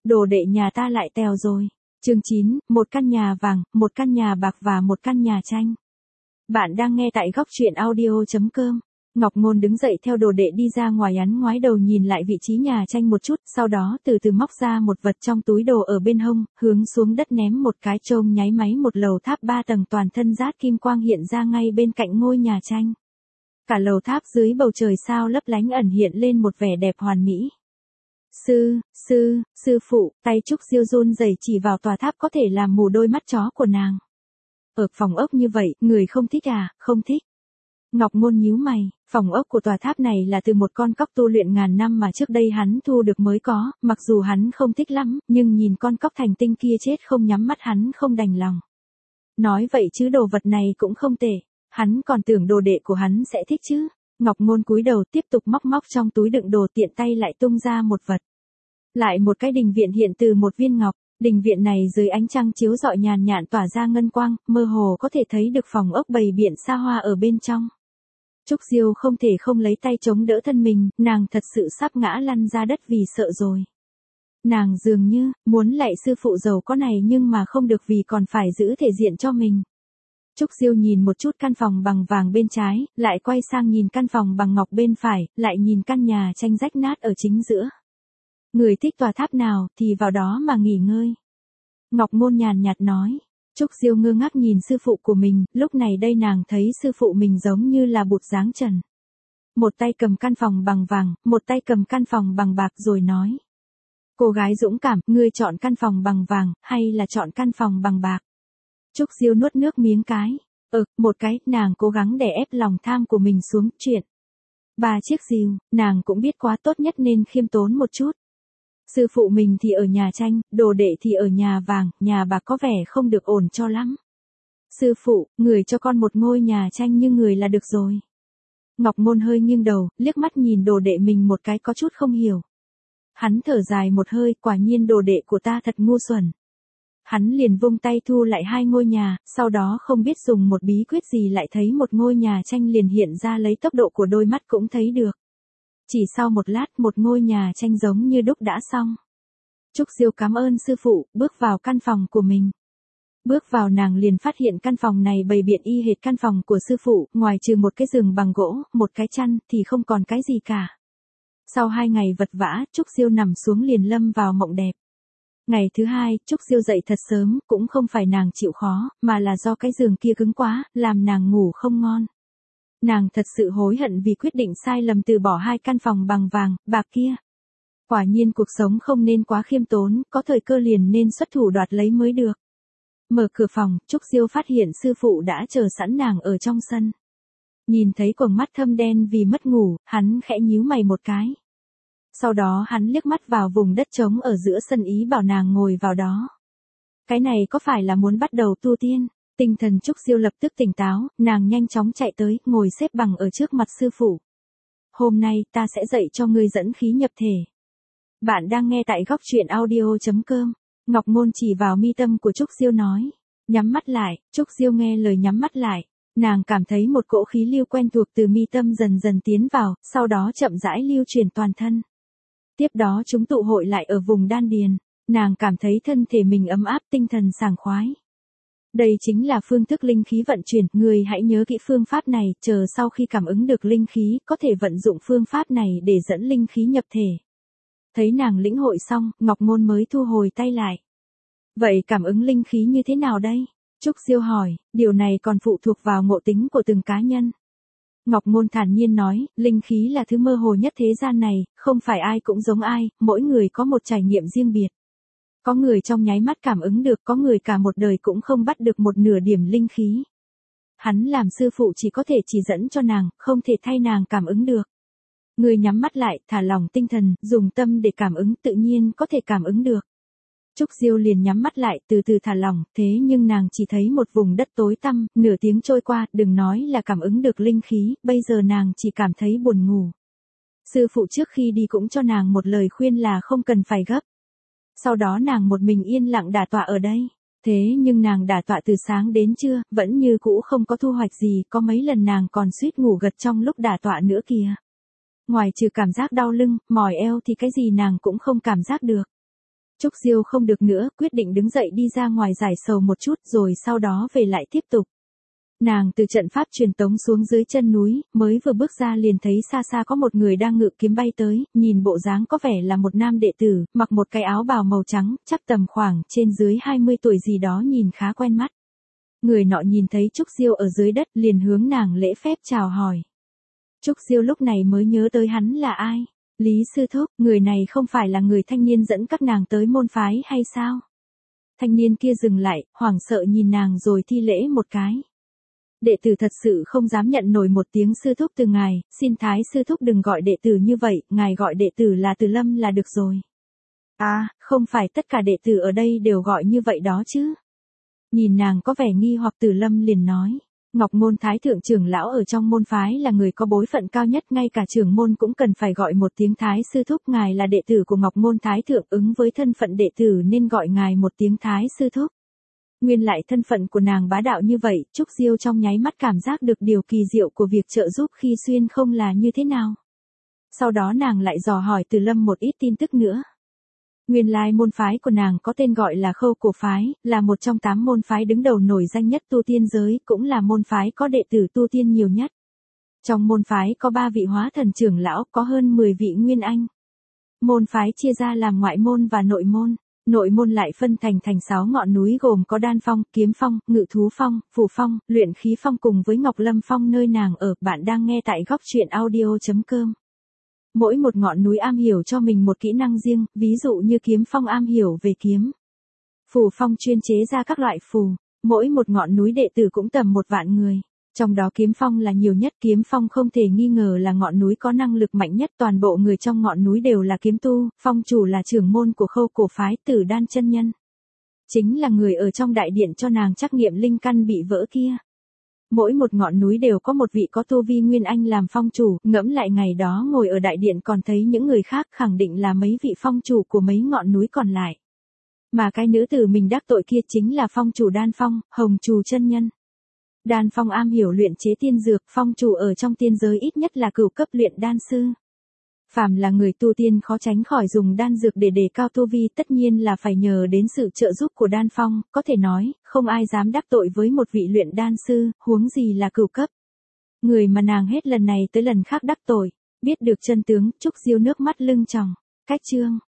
đồ đệ nhà ta lại tèo rồi. Chương 9, một căn nhà vàng, một căn nhà bạc và một căn nhà tranh. Bạn đang nghe tại góc truyện audio.com. Ngọc Ngôn đứng dậy theo đồ đệ đi ra ngoài, hắn ngoái đầu nhìn lại vị trí nhà tranh một chút, sau đó từ từ móc ra một vật trong túi đồ ở bên hông, hướng xuống đất ném một cái, trông nháy máy một lầu tháp 3 tầng toàn thân rát kim quang hiện ra ngay bên cạnh ngôi nhà tranh. Cả lầu tháp dưới bầu trời sao lấp lánh ẩn hiện lên một vẻ đẹp hoàn mỹ. Sư phụ, tay Trúc Diêu run rẩy chỉ vào tòa tháp có thể làm mù đôi mắt chó của nàng. Ở phòng ốc như vậy, người không thích à? Không thích. Ngọc Ngôn nhíu mày, phòng ốc của tòa tháp này là từ một con cóc tu luyện ngàn năm mà trước đây hắn thu được mới có, mặc dù hắn không thích lắm, nhưng nhìn con cóc thành tinh kia chết không nhắm mắt hắn không đành lòng. Nói vậy chứ đồ vật này cũng không tệ, hắn còn tưởng đồ đệ của hắn sẽ thích chứ. Ngọc Ngôn cúi đầu tiếp tục móc trong túi đựng đồ, tiện tay lại tung ra một vật. Lại một cái đình viện hiện từ một viên ngọc, đình viện này dưới ánh trăng chiếu rọi nhàn nhạt tỏa ra ngân quang, mơ hồ có thể thấy được phòng ốc bày biện xa hoa ở bên trong. Trúc Diêu không thể không lấy tay chống đỡ thân mình, nàng thật sự sắp ngã lăn ra đất vì sợ rồi. Nàng dường như muốn lạy sư phụ giàu có này nhưng mà không được vì còn phải giữ thể diện cho mình. Trúc Diêu nhìn một chút căn phòng bằng vàng bên trái, lại quay sang nhìn căn phòng bằng ngọc bên phải, lại nhìn căn nhà tranh rách nát ở chính giữa. Người thích tòa tháp nào thì vào đó mà nghỉ ngơi. Ngọc Ngôn nhàn nhạt nói. Trúc Diêu ngơ ngác nhìn sư phụ của mình, lúc này đây nàng thấy sư phụ mình giống như là bụt dáng trần. Một tay cầm căn phòng bằng vàng, một tay cầm căn phòng bằng bạc rồi nói. Cô gái dũng cảm, ngươi chọn căn phòng bằng vàng, hay là chọn căn phòng bằng bạc? Trúc Diêu nuốt nước miếng cái. Một cái, nàng cố gắng đè ép lòng tham của mình xuống, chuyện. 3 chiếc rìu, nàng cũng biết quá, tốt nhất nên khiêm tốn một chút. Sư phụ mình thì ở nhà tranh, đồ đệ thì ở nhà vàng, nhà bạc có vẻ không được ổn cho lắm. Sư phụ, người cho con một ngôi nhà tranh như người là được rồi. Ngọc Ngôn hơi nghiêng đầu, liếc mắt nhìn đồ đệ mình một cái có chút không hiểu. Hắn thở dài một hơi, quả nhiên đồ đệ của ta thật ngu xuẩn. Hắn liền vung tay thu lại 2 ngôi nhà, sau đó không biết dùng một bí quyết gì lại thấy một ngôi nhà tranh liền hiện ra, lấy tốc độ của đôi mắt cũng thấy được. Chỉ sau một lát một ngôi nhà tranh giống như đúc đã xong. Trúc Diêu cảm ơn sư phụ, bước vào căn phòng của mình. Bước vào nàng liền phát hiện căn phòng này bày biện y hệt căn phòng của sư phụ, ngoài trừ một cái giường bằng gỗ, một cái chăn thì không còn cái gì cả. Sau 2 ngày vật vã, Trúc Diêu nằm xuống liền lâm vào mộng đẹp. Ngày thứ 2, Trúc Diêu dậy thật sớm, cũng không phải nàng chịu khó, mà là do cái giường kia cứng quá, làm nàng ngủ không ngon. Nàng thật sự hối hận vì quyết định sai lầm từ bỏ 2 căn phòng bằng vàng, bạc kia. Quả nhiên cuộc sống không nên quá khiêm tốn, có thời cơ liền nên xuất thủ đoạt lấy mới được. Mở cửa phòng, Trúc Diêu phát hiện sư phụ đã chờ sẵn nàng ở trong sân. Nhìn thấy quầng mắt thâm đen vì mất ngủ, hắn khẽ nhíu mày một cái. Sau đó hắn liếc mắt vào vùng đất trống ở giữa sân, ý bảo nàng ngồi vào đó. Cái này có phải là muốn bắt đầu tu tiên? Tinh thần Trúc Diêu lập tức tỉnh táo, nàng nhanh chóng chạy tới, ngồi xếp bằng ở trước mặt sư phụ. Hôm nay ta sẽ dạy cho ngươi dẫn khí nhập thể. Bạn đang nghe tại góc truyện audio.com. Ngọc Ngôn chỉ vào mi tâm của Trúc Diêu nói. Nhắm mắt lại, Trúc Diêu nghe lời nhắm mắt lại. Nàng cảm thấy một cỗ khí lưu quen thuộc từ mi tâm dần dần tiến vào, sau đó chậm rãi lưu truyền toàn thân. Tiếp đó chúng tụ hội lại ở vùng đan điền. Nàng cảm thấy thân thể mình ấm áp, tinh thần sảng khoái. Đây chính là phương thức linh khí vận chuyển, người hãy nhớ kỹ phương pháp này, chờ sau khi cảm ứng được linh khí, có thể vận dụng phương pháp này để dẫn linh khí nhập thể. Thấy nàng lĩnh hội xong, Ngọc Ngôn mới thu hồi tay lại. Vậy cảm ứng linh khí như thế nào đây? Trúc Diêu hỏi, điều này còn phụ thuộc vào ngộ tính của từng cá nhân. Ngọc Ngôn thản nhiên nói, linh khí là thứ mơ hồ nhất thế gian này, không phải ai cũng giống ai, mỗi người có một trải nghiệm riêng biệt. Có người trong nháy mắt cảm ứng được, có người cả một đời cũng không bắt được một nửa điểm linh khí. Hắn làm sư phụ chỉ có thể chỉ dẫn cho nàng, không thể thay nàng cảm ứng được. Người nhắm mắt lại, thả lỏng tinh thần, dùng tâm để cảm ứng, tự nhiên có thể cảm ứng được. Trúc Diêu liền nhắm mắt lại, từ từ thả lỏng, thế nhưng nàng chỉ thấy một vùng đất tối tăm, nửa tiếng trôi qua, đừng nói là cảm ứng được linh khí, bây giờ nàng chỉ cảm thấy buồn ngủ. Sư phụ trước khi đi cũng cho nàng một lời khuyên là không cần phải gấp. Sau đó nàng một mình yên lặng đả tọa ở đây. Thế nhưng nàng đả tọa từ sáng đến trưa, vẫn như cũ không có thu hoạch gì, có mấy lần nàng còn suýt ngủ gật trong lúc đả tọa nữa kìa. Ngoài trừ cảm giác đau lưng, mỏi eo thì cái gì nàng cũng không cảm giác được. Trúc Diêu không được nữa, quyết định đứng dậy đi ra ngoài giải sầu một chút rồi sau đó về lại tiếp tục. Nàng từ trận pháp truyền tống xuống dưới chân núi, mới vừa bước ra liền thấy xa xa có một người đang ngự kiếm bay tới, nhìn bộ dáng có vẻ là một nam đệ tử, mặc một cái áo bào màu trắng, chắc tầm khoảng trên dưới 20 tuổi gì đó, nhìn khá quen mắt. Người nọ nhìn thấy Trúc Diêu ở dưới đất liền hướng nàng lễ phép chào hỏi. Trúc Diêu lúc này mới nhớ tới hắn là ai. Lý sư thúc, người này không phải là người thanh niên dẫn các nàng tới môn phái hay sao? Thanh niên kia dừng lại, hoảng sợ nhìn nàng rồi thi lễ một cái. Đệ tử thật sự không dám nhận nổi một tiếng sư thúc từ ngài, xin Thái sư thúc đừng gọi đệ tử như vậy, ngài gọi đệ tử là Từ Lâm là được rồi. À, không phải tất cả đệ tử ở đây đều gọi như vậy đó chứ. Nhìn nàng có vẻ nghi hoặc, Từ Lâm liền nói. Ngọc Môn Thái thượng trưởng lão ở trong môn phái là người có bối phận cao nhất, ngay cả trưởng môn cũng cần phải gọi một tiếng Thái sư thúc, ngài là đệ tử của Ngọc Môn Thái thượng, ứng với thân phận đệ tử nên gọi ngài một tiếng Thái sư thúc. Nguyên lại thân phận của nàng bá đạo như vậy, Trúc Diêu trong nháy mắt cảm giác được điều kỳ diệu của việc trợ giúp khi xuyên không là như thế nào. Sau đó nàng lại dò hỏi Từ Lâm một ít tin tức nữa. Nguyên lai môn phái của nàng có tên gọi là Khâu Cổ phái, là một trong 8 môn phái đứng đầu nổi danh nhất tu tiên giới, cũng là môn phái có đệ tử tu tiên nhiều nhất. Trong môn phái có 3 vị hóa thần trưởng lão, có hơn 10 vị nguyên anh. Môn phái chia ra làm ngoại môn và nội môn. Nội môn lại phân thành 6 ngọn núi gồm có Đan Phong, Kiếm Phong, Ngự Thú Phong, Phù Phong, Luyện Khí Phong cùng với Ngọc Lâm Phong nơi nàng ở. Bạn đang nghe tại Góc Truyện Audio.com. Mỗi một ngọn núi am hiểu cho mình một kỹ năng riêng, ví dụ như Kiếm Phong am hiểu về kiếm. Phù Phong chuyên chế ra các loại phù. Mỗi một ngọn núi đệ tử cũng tầm 1 vạn người. Trong đó Kiếm Phong là nhiều nhất, Kiếm Phong không thể nghi ngờ là ngọn núi có năng lực mạnh nhất, toàn bộ người trong ngọn núi đều là kiếm tu, phong chủ là trưởng môn của Khâu Cổ phái, Tử Đan chân nhân. Chính là người ở trong đại điện cho nàng trắc nghiệm linh căn bị vỡ kia. Mỗi một ngọn núi đều có một vị có tu vi nguyên anh làm phong chủ, ngẫm lại ngày đó ngồi ở đại điện còn thấy những người khác, khẳng định là mấy vị phong chủ của mấy ngọn núi còn lại. Mà cái nữ tử mình đắc tội kia chính là phong chủ Đan Phong, Hồng Trù chân nhân. Đan Phong am hiểu luyện chế tiên dược, phong chủ ở trong tiên giới ít nhất là cửu cấp luyện đan sư. Phàm là người tu tiên khó tránh khỏi dùng đan dược để đề cao tu vi, tất nhiên là phải nhờ đến sự trợ giúp của Đan Phong, có thể nói, không ai dám đắc tội với một vị luyện đan sư, huống gì là cửu cấp. Người mà nàng hết lần này tới lần khác đắc tội, biết được chân tướng, Trúc Diêu nước mắt lưng tròng. Cách chương